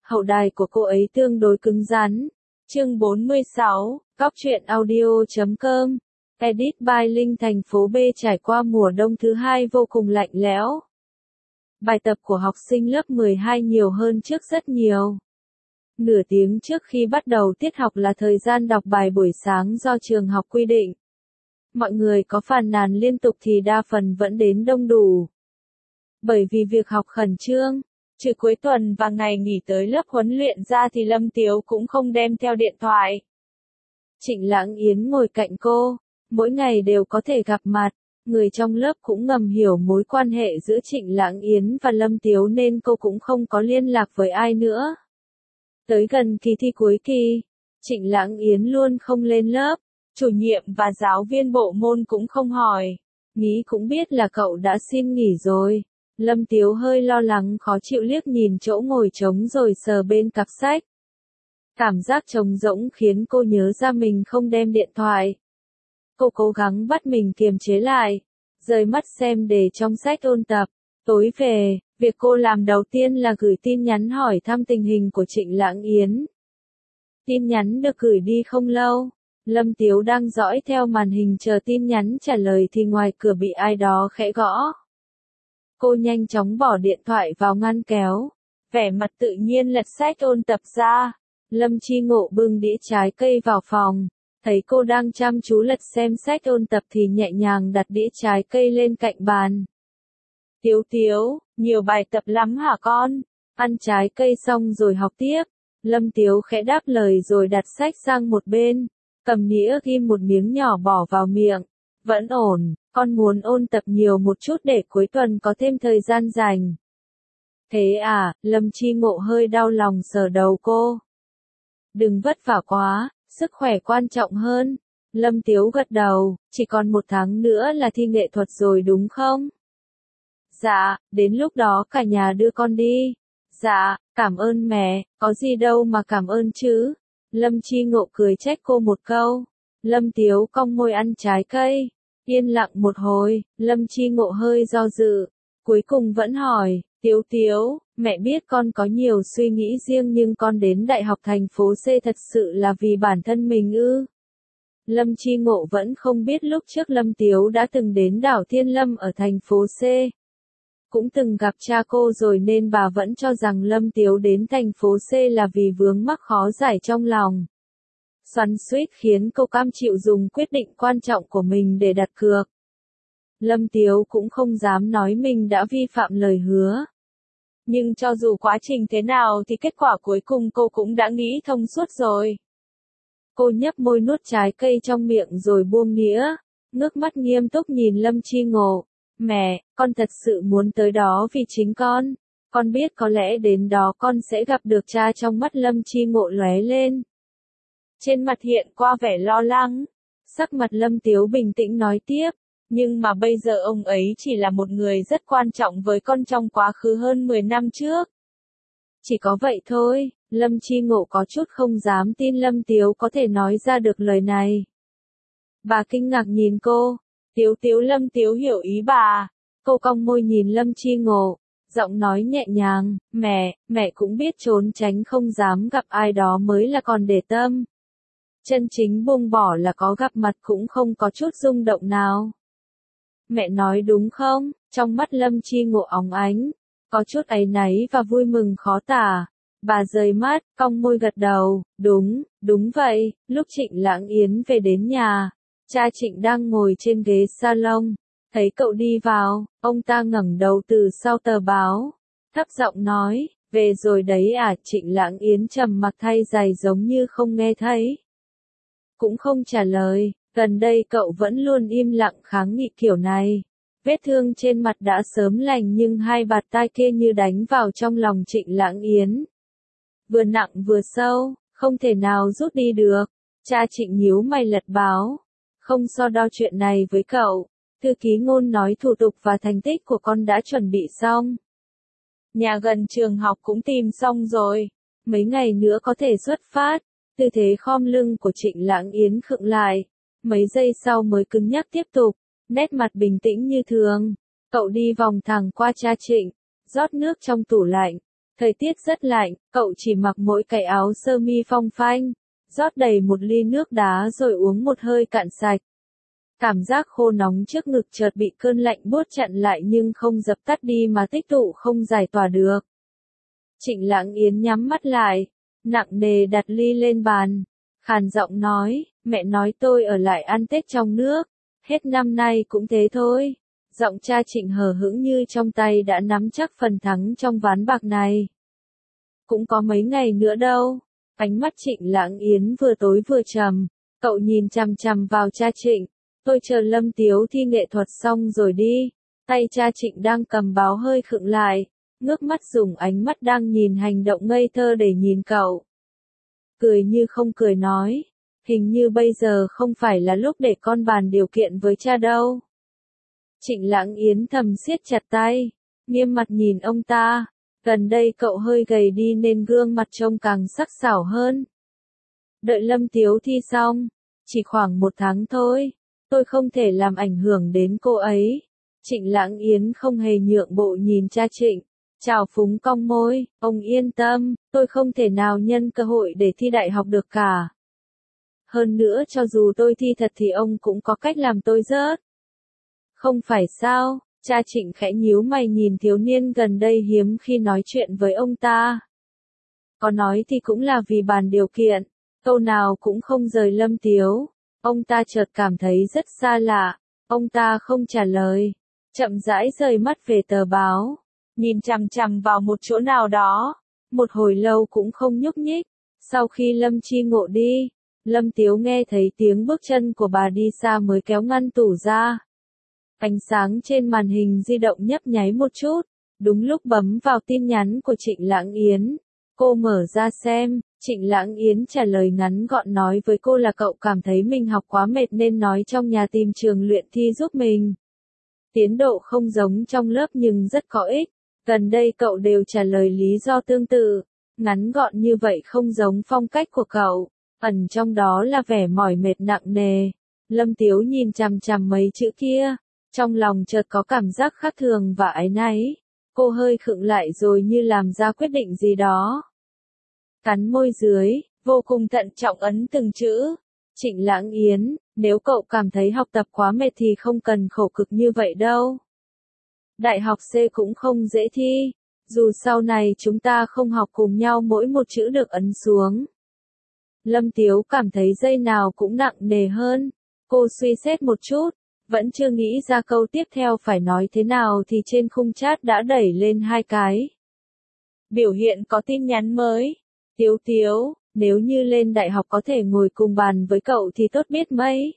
hậu đài của cô ấy tương đối cứng rắn. Chương 46, Cóc truyện audio.com. Edit by Linh. Thành phố B trải qua mùa đông thứ hai vô cùng lạnh lẽo. Bài tập của học sinh lớp 12 nhiều hơn trước rất nhiều. Nửa tiếng trước khi bắt đầu tiết học là thời gian đọc bài buổi sáng do trường học quy định. Mọi người có phàn nàn liên tục thì đa phần vẫn đến đông đủ. Bởi vì việc học khẩn trương, trừ cuối tuần và ngày nghỉ tới lớp huấn luyện ra thì Lâm Tiếu cũng không đem theo điện thoại. Trịnh Lãng Yến ngồi cạnh cô, mỗi ngày đều có thể gặp mặt, người trong lớp cũng ngầm hiểu mối quan hệ giữa Trịnh Lãng Yến và Lâm Tiếu nên cô cũng không có liên lạc với ai nữa. Tới gần kỳ thi cuối kỳ, Trịnh Lãng Yến luôn không lên lớp, chủ nhiệm và giáo viên bộ môn cũng không hỏi, nghĩ cũng biết là cậu đã xin nghỉ rồi. Lâm Tiếu hơi lo lắng khó chịu liếc nhìn chỗ ngồi trống rồi sờ bên cặp sách. Cảm giác trống rỗng khiến cô nhớ ra mình không đem điện thoại. Cô cố gắng bắt mình kiềm chế lại, rời mắt xem đề trong sách ôn tập. Tối về, việc cô làm đầu tiên là gửi tin nhắn hỏi thăm tình hình của Trịnh Lãng Yến. Tin nhắn được gửi đi không lâu, Lâm Tiếu đang dõi theo màn hình chờ tin nhắn trả lời thì ngoài cửa bị ai đó khẽ gõ. Cô nhanh chóng bỏ điện thoại vào ngăn kéo, vẻ mặt tự nhiên lật sách ôn tập ra. Lâm Chi Ngộ bưng đĩa trái cây vào phòng, thấy cô đang chăm chú lật xem sách ôn tập thì nhẹ nhàng đặt đĩa trái cây lên cạnh bàn. Tiếu Tiếu, nhiều bài tập lắm hả con? Ăn trái cây xong rồi học tiếp. Lâm Tiếu khẽ đáp lời rồi đặt sách sang một bên, cầm nĩa ghim một miếng nhỏ bỏ vào miệng. Vẫn ổn, con muốn ôn tập nhiều một chút để cuối tuần có thêm thời gian rảnh. Thế à, Lâm Chi Ngộ hơi đau lòng sờ đầu cô. Đừng vất vả quá, sức khỏe quan trọng hơn. Lâm Tiếu gật đầu, chỉ còn 1 tháng nữa là thi nghệ thuật rồi đúng không? Dạ, đến lúc đó cả nhà đưa con đi. Dạ, cảm ơn mẹ, có gì đâu mà cảm ơn chứ. Lâm Chi Ngộ cười trách cô một câu. Lâm Tiếu cong môi ăn trái cây. Yên lặng một hồi, Lâm Chi Ngộ hơi do dự. Cuối cùng vẫn hỏi, Tiếu Tiếu, mẹ biết con có nhiều suy nghĩ riêng nhưng con đến Đại học thành phố C thật sự là vì bản thân mình ư? Lâm Chi Ngộ vẫn không biết lúc trước Lâm Tiếu đã từng đến đảo Thiên Lâm ở thành phố C. Cũng từng gặp cha cô rồi nên bà vẫn cho rằng Lâm Tiếu đến thành phố C là vì vướng mắc khó giải trong lòng. Xoắn xuýt khiến cô cam chịu dùng quyết định quan trọng của mình để đặt cược. Lâm Tiếu cũng không dám nói mình đã vi phạm lời hứa. Nhưng cho dù quá trình thế nào thì kết quả cuối cùng cô cũng đã nghĩ thông suốt rồi. Cô nhấp môi nuốt trái cây trong miệng rồi buông nĩa, ngước mắt nghiêm túc nhìn Lâm Chi Ngộ. Mẹ, con thật sự muốn tới đó vì chính con. Con biết có lẽ đến đó con sẽ gặp được cha. Trong mắt Lâm Chi Ngộ lóe lên. Trên mặt hiện qua vẻ lo lắng. Sắc mặt Lâm Tiếu bình tĩnh nói tiếp. Nhưng mà bây giờ ông ấy chỉ là một người rất quan trọng với con trong quá khứ hơn 10 năm trước. Chỉ có vậy thôi, Lâm Chi Ngộ có chút không dám tin Lâm Tiếu có thể nói ra được lời này. Bà kinh ngạc nhìn cô. Tiếu Tiếu, Lâm Tiếu hiểu ý bà. Cô cong môi nhìn Lâm Chi Ngộ, giọng nói nhẹ nhàng, mẹ cũng biết trốn tránh không dám gặp ai đó mới là còn để tâm. Chân chính buông bỏ là có gặp mặt cũng không có chút rung động nào. Mẹ nói đúng không? Trong mắt Lâm Chi Ngộ óng ánh, có chút áy náy và vui mừng khó tả. Bà rời mắt, cong môi gật đầu, đúng vậy. Lúc Trịnh Lãng Yến về đến nhà, cha Trịnh đang ngồi trên ghế salon, thấy cậu đi vào, ông ta ngẩng đầu từ sau tờ báo, thấp giọng nói, về rồi đấy à? Trịnh Lãng Yến trầm mặc thay giày giống như không nghe thấy. Cũng không trả lời, gần đây cậu vẫn luôn im lặng kháng nghị kiểu này. Vết thương trên mặt đã sớm lành nhưng hai bạt tai kia như đánh vào trong lòng Trịnh Lãng Yến. Vừa nặng vừa sâu, không thể nào rút đi được. Cha Trịnh nhíu mày lật báo. Không so đo chuyện này với cậu. Thư ký Ngôn nói thủ tục và thành tích của con đã chuẩn bị xong. Nhà gần trường học cũng tìm xong rồi. Mấy ngày nữa có thể xuất phát. Tư thế khom lưng của Trịnh Lãng Yến khựng lại. Mấy giây sau mới cứng nhắc tiếp tục. Nét mặt bình tĩnh như thường. Cậu đi vòng thẳng qua cha Trịnh. Rót nước trong tủ lạnh. Thời tiết rất lạnh, cậu chỉ mặc mỗi cái áo sơ mi phong phanh, rót đầy một ly nước đá rồi uống một hơi cạn sạch. Cảm giác khô nóng trước ngực chợt bị cơn lạnh buốt chặn lại nhưng không dập tắt đi mà tích tụ không giải tỏa được. Trịnh Lãng Yến nhắm mắt lại, nặng nề đặt ly lên bàn, khàn giọng nói, mẹ nói tôi ở lại ăn Tết trong nước, hết năm nay cũng thế thôi. Giọng cha Trịnh hờ hững như trong tay đã nắm chắc phần thắng trong ván bạc này. Cũng có mấy ngày nữa đâu. Ánh mắt Trịnh Lãng Yến vừa tối vừa trầm, cậu nhìn chằm chằm vào cha Trịnh. Tôi chờ Lâm Tiếu thi nghệ thuật xong rồi đi. Tay cha Trịnh đang cầm báo hơi khựng lại, ngước mắt dùng ánh mắt đang nhìn hành động ngây thơ để nhìn cậu. Cười như không cười nói, hình như bây giờ không phải là lúc để con bàn điều kiện với cha đâu. Trịnh Lãng Yến thầm siết chặt tay, nghiêm mặt nhìn ông ta. Gần đây cậu hơi gầy đi nên gương mặt trông càng sắc sảo hơn. Đợi Lâm Tiếu thi xong, chỉ khoảng 1 tháng thôi, tôi không thể làm ảnh hưởng đến cô ấy. Trịnh Lãng Yến không hề nhượng bộ nhìn cha Trịnh, trào phúng cong môi, ông yên tâm, tôi không thể nào nhân cơ hội để thi đại học được cả. Hơn nữa cho dù tôi thi thật thì ông cũng có cách làm tôi rớt. Không phải sao? Cha Trịnh khẽ nhíu mày nhìn thiếu niên gần đây hiếm khi nói chuyện với ông ta. Có nói thì cũng là vì bàn điều kiện, câu nào cũng không rời Lâm Tiếu. Ông ta chợt cảm thấy rất xa lạ, ông ta không trả lời, chậm rãi rời mắt về tờ báo, nhìn chằm chằm vào một chỗ nào đó, một hồi lâu cũng không nhúc nhích. Sau khi Lâm Chi Ngộ đi, Lâm Tiếu nghe thấy tiếng bước chân của bà đi xa mới kéo ngăn tủ ra. Ánh sáng trên màn hình di động nhấp nháy một chút, đúng lúc bấm vào tin nhắn của Trịnh Lãng Yến. Cô mở ra xem, Trịnh Lãng Yến trả lời ngắn gọn nói với cô là cậu cảm thấy mình học quá mệt nên nói trong nhà tìm trường luyện thi giúp mình. Tiến độ không giống trong lớp nhưng rất có ích, gần đây cậu đều trả lời lý do tương tự, ngắn gọn như vậy không giống phong cách của cậu, ẩn trong đó là vẻ mỏi mệt nặng nề. Lâm Tiếu nhìn chằm chằm mấy chữ kia, trong lòng chợt có cảm giác khác thường và áy náy. Cô hơi khựng lại rồi như làm ra quyết định gì đó. Cắn môi dưới, vô cùng thận trọng ấn từng chữ. Trịnh Lãng Yến, nếu cậu cảm thấy học tập quá mệt thì không cần khổ cực như vậy đâu. Đại học C cũng không dễ thi, dù sau này chúng ta không học cùng nhau mỗi một chữ được ấn xuống. Lâm Tiếu cảm thấy giây nào cũng nặng nề hơn. Cô suy xét một chút, vẫn chưa nghĩ ra câu tiếp theo phải nói thế nào thì trên khung chat đã đẩy lên 2 cái. Biểu hiện có tin nhắn mới. Tiếu Tiếu, nếu như lên đại học có thể ngồi cùng bàn với cậu thì tốt biết mấy.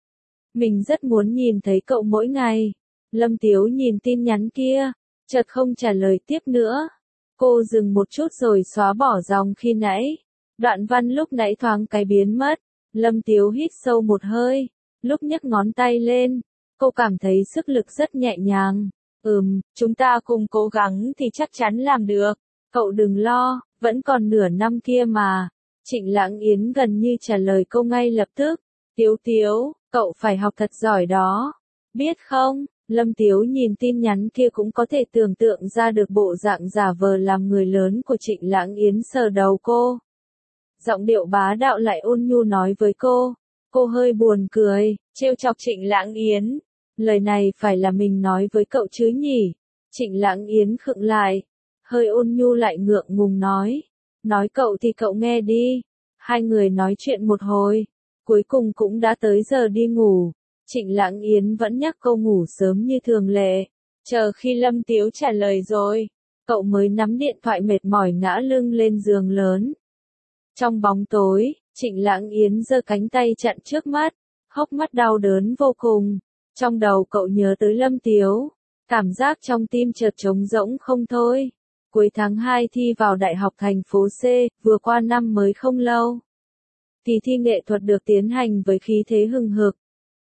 Mình rất muốn nhìn thấy cậu mỗi ngày. Lâm Tiếu nhìn tin nhắn kia, chợt không trả lời tiếp nữa. Cô dừng một chút rồi xóa bỏ dòng khi nãy. Đoạn văn lúc nãy thoáng cái biến mất. Lâm Tiếu hít sâu một hơi, lúc nhấc ngón tay lên, cô cảm thấy sức lực rất nhẹ nhàng. Chúng ta cùng cố gắng thì chắc chắn làm được. Cậu đừng lo, vẫn còn nửa năm kia mà. Trịnh Lãng Yến gần như trả lời cô ngay lập tức. Tiếu Tiếu, cậu phải học thật giỏi đó. Biết không? Lâm Tiếu nhìn tin nhắn kia cũng có thể tưởng tượng ra được bộ dạng giả vờ làm người lớn của Trịnh Lãng Yến sờ đầu cô. Giọng điệu bá đạo lại ôn nhu nói với cô. Cô hơi buồn cười, trêu chọc Trịnh Lãng Yến. Lời này phải là mình nói với cậu chứ nhỉ? Trịnh Lãng Yến khựng lại, hơi ôn nhu lại ngượng ngùng nói. Nói cậu thì cậu nghe đi. Hai người nói chuyện một hồi, cuối cùng cũng đã tới giờ đi ngủ. Trịnh Lãng Yến vẫn nhắc câu ngủ sớm như thường lệ. Chờ khi Lâm Tiếu trả lời rồi, cậu mới nắm điện thoại mệt mỏi ngã lưng lên giường lớn. Trong bóng tối, Trịnh Lãng Yến giơ cánh tay chặn trước mắt, hốc mắt đau đớn vô cùng. Trong đầu cậu nhớ tới Lâm Tiếu, cảm giác trong tim chợt trống rỗng không thôi. Cuối tháng 2 thi vào Đại học thành phố C, vừa qua năm mới không lâu. Kỳ thi nghệ thuật được tiến hành với khí thế hừng hực.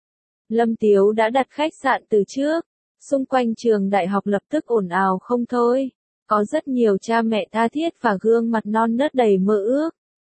Lâm Tiếu đã đặt khách sạn từ trước, xung quanh trường đại học lập tức ồn ào không thôi. Có rất nhiều cha mẹ tha thiết và gương mặt non nớt đầy mơ ước.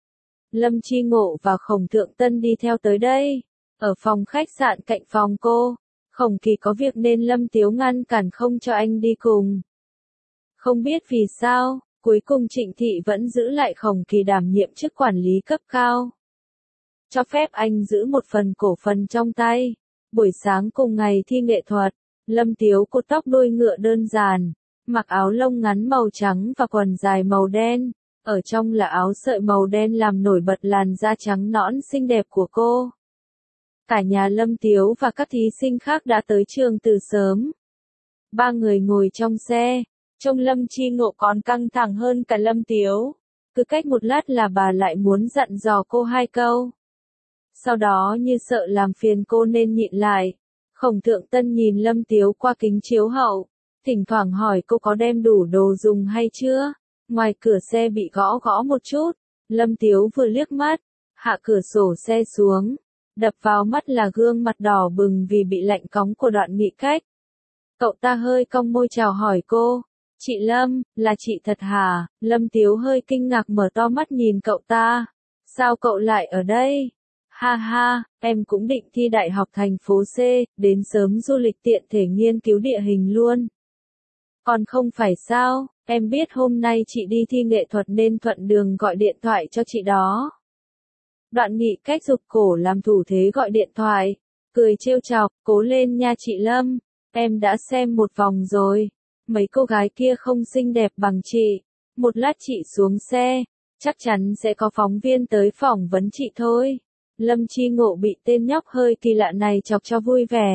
Lâm Chi Ngộ và Khổng Thượng Tân đi theo tới đây. Ở phòng khách sạn cạnh phòng cô, Khổng Kỳ có việc nên Lâm Tiếu ngăn cản không cho anh đi cùng. Không biết vì sao, Cuối cùng Trịnh Thị vẫn giữ lại Khổng Kỳ đảm nhiệm chức quản lý cấp cao. Cho phép anh giữ một phần cổ phần trong tay. Buổi sáng cùng ngày thi nghệ thuật, Lâm Tiếu cột tóc đuôi ngựa đơn giản, mặc áo lông ngắn màu trắng và quần dài màu đen. Ở trong là áo sợi màu đen làm nổi bật làn da trắng nõn xinh đẹp của cô. Cả nhà Lâm Tiếu và các thí sinh khác đã tới trường từ sớm. Ba người ngồi trong xe, trông Lâm Chi Ngộ còn căng thẳng hơn cả Lâm Tiếu. Cứ cách một lát là bà lại muốn dặn dò cô 2 câu. Sau đó như sợ làm phiền cô nên nhịn lại. Khổng Thượng Tân nhìn Lâm Tiếu qua kính chiếu hậu, thỉnh thoảng hỏi cô có đem đủ đồ dùng hay chưa. Ngoài cửa xe bị gõ gõ một chút, Lâm Tiếu vừa liếc mắt, hạ cửa sổ xe xuống, đập vào mắt là gương mặt đỏ bừng vì bị lạnh cóng của Đoạn Nghị Cách. Cậu ta hơi cong môi chào hỏi cô, chị Lâm, là chị thật hả? Lâm Tiếu hơi kinh ngạc mở to mắt nhìn cậu ta, sao cậu lại ở đây? Ha ha, em cũng định thi đại học thành phố C, đến sớm du lịch tiện thể nghiên cứu địa hình luôn. Còn không phải sao, em biết hôm nay chị đi thi nghệ thuật nên thuận đường gọi điện thoại cho chị đó. Đoạn Nghị Cách giục cổ làm thủ thế gọi điện thoại, cười trêu chọc, cố lên nha chị Lâm, em đã xem một vòng rồi, mấy cô gái kia không xinh đẹp bằng chị, một lát chị xuống xe, chắc chắn sẽ có phóng viên tới phỏng vấn chị thôi. Lâm Chi Ngộ bị tên nhóc hơi kỳ lạ này chọc cho vui vẻ.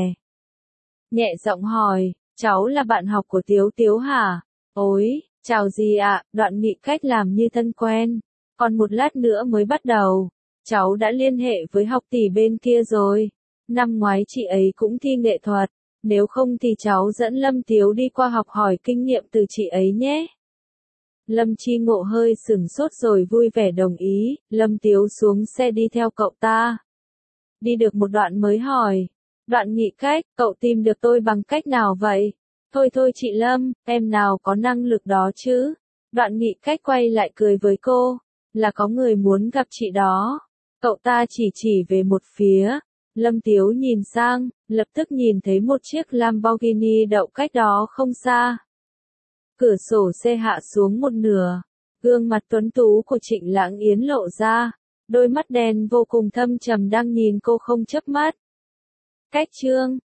Nhẹ giọng hỏi, cháu là bạn học của Tiếu Tiếu hả? Ôi, chào gì ạ, Đoạn Nghị Cách làm như thân quen. Còn một lát nữa mới bắt đầu. Cháu đã liên hệ với học tỷ bên kia rồi. Năm ngoái chị ấy cũng thi nghệ thuật. Nếu không thì cháu dẫn Lâm Tiếu đi qua học hỏi kinh nghiệm từ chị ấy nhé. Lâm Chi Ngộ hơi sửng sốt rồi vui vẻ đồng ý. Lâm Tiếu xuống xe đi theo cậu ta. Đi được một đoạn mới hỏi. Đoạn Nghị Cách, cậu tìm được tôi bằng cách nào vậy? Thôi thôi chị Lâm, em nào có năng lực đó chứ? Đoạn Nghị Cách quay lại cười với cô. Là có người muốn gặp chị đó. Cậu ta chỉ về một phía. Lâm Tiếu nhìn sang, lập tức nhìn thấy một chiếc Lamborghini đậu cách đó không xa. Cửa sổ xe hạ xuống một nửa. Gương mặt tuấn tú của Trịnh Lãng Yến lộ ra. Đôi mắt đen vô cùng thâm trầm đang nhìn cô không chớp mắt. Cách chương